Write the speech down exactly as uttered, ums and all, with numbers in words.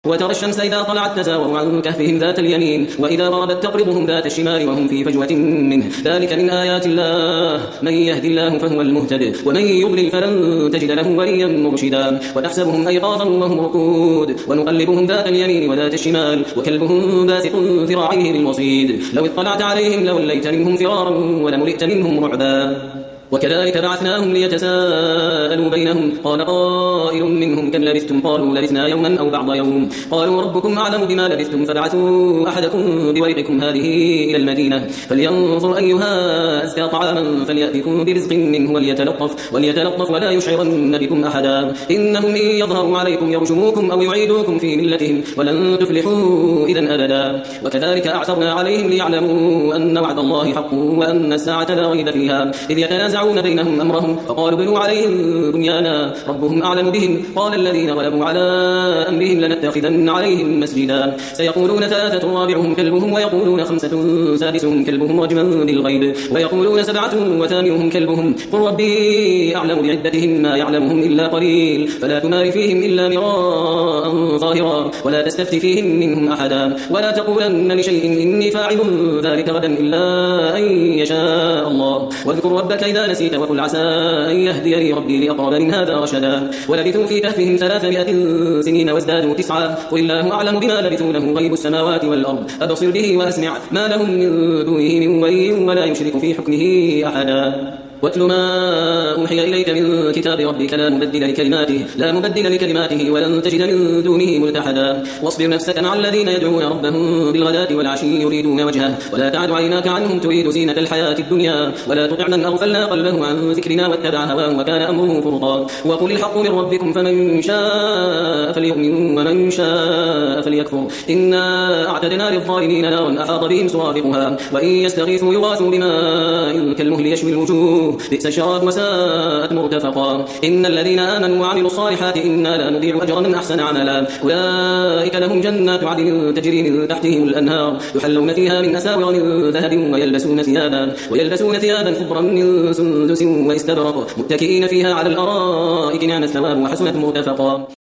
وترى الشمس إذا طلعت تزاور عن كهفهم ذات اليمين وإذا غربت تقرضهم ذات الشمال وهم في فجوة منه ذلك من آيات الله من يهدي الله فهو المهتد ومن يضلل فلن تجد له وليا مرشدا ونحسبهم أيقاظا وهم رقود ونقلبهم ذات اليمين وذات الشمال وكلبهم باسط ذراعيه بالوصيد لو اطلعت عليهم لوليت منهم فرارا ولملئت منهم رعبا وكذلك بعثناهم ليتساءلوا بينهم قال قائل منهم كم لبثتم قالوا لبثنا يوما أو بعض يوم قالوا ربكم أعلم بما لبثتم فبعثوا أحدكم بورقكم هذه إلى المدينة فلينظر أيها أزكى طعاما فليأتكم برزق منه وليتلطف, وليتلطف ولا يشعرن بكم أحدا إنهم إن يظهروا عليكم يرجموكم أو يعيدوكم في ملتهم ولن تفلحوا إذا أبدا وكذلك أعثرنا عليهم ليعلموا أن وعد الله حق وأن الساعة لا ريب فيها إذ يتنازعون بينهم أمرهم فقالوا بنوا عليهم بنيانا ربهم أعلم بهم قال الذين غلبوا على أمرهم لنتخذن عليهم مسجدا سيقولون ثلاثة رابعهم كلبهم ويقولون خمسة سادسهم كلبهم رجما بالغيب ويقولون سبعة وثامنهم كلبهم قل ربي أعلم بعدتهم ما يعلمهم إلا قليل فلا تمار فيهم إلا مراء ظاهرا ولا تستفت فيهم منهم أحدا ولا تقولن لشيء إني فاعل ذلك غدا إلا أن يشاء الله واذكر ربك إذا نسيت وقل عسى أن يهديني ربي لأقرب من هذا رشدا ولبثوا في كهفهم ثلاثمائة سنين وازدادوا تسعا قل الله أعلم بما لبثوا له غيب السماوات والأرض أبصر به وأسمع ما لهم من دونه من ولي ولا يشرك في حكمه أحدا واتل ما أوحي إليك من كتاب ربك لا مبدل لكلماته لا مبدل لكلماته ولن تجد من دونه ملتحدا واصبر نفسك مع الذين يدعون ربهم بالغداة والعشي يريدون وجهه ولا تعد عيناك عنهم تريد زينة الحياة الدنيا ولا تطع من أغفلنا قلبه عن ذكرنا واتبع هواه وكان أمره فرطا وقل الحق من ربكم فمن شاء فليؤمن ومن شاء فليكفر إنا أعتدنا للظالمين نارا أحاط بهم سرادقها وإن يستغيثوا يغاثوا بماء كالمهل يشوي الوجوه بئس الشراب وساءت مرتفقا إن الذين آمنوا وعملوا الصالحات إنا لا نضيع أجر من أحسن عملا أولئك لهم جنات عدن تجري من تحتهم الأنهار يحلون فيها من أساور من ذهب ويلبسون ثيابا ويلبسون ثيابا خضرا من سندس واستبرق متكئين فيها على الأرائك نعم الثواب وحسنت مرتفقا.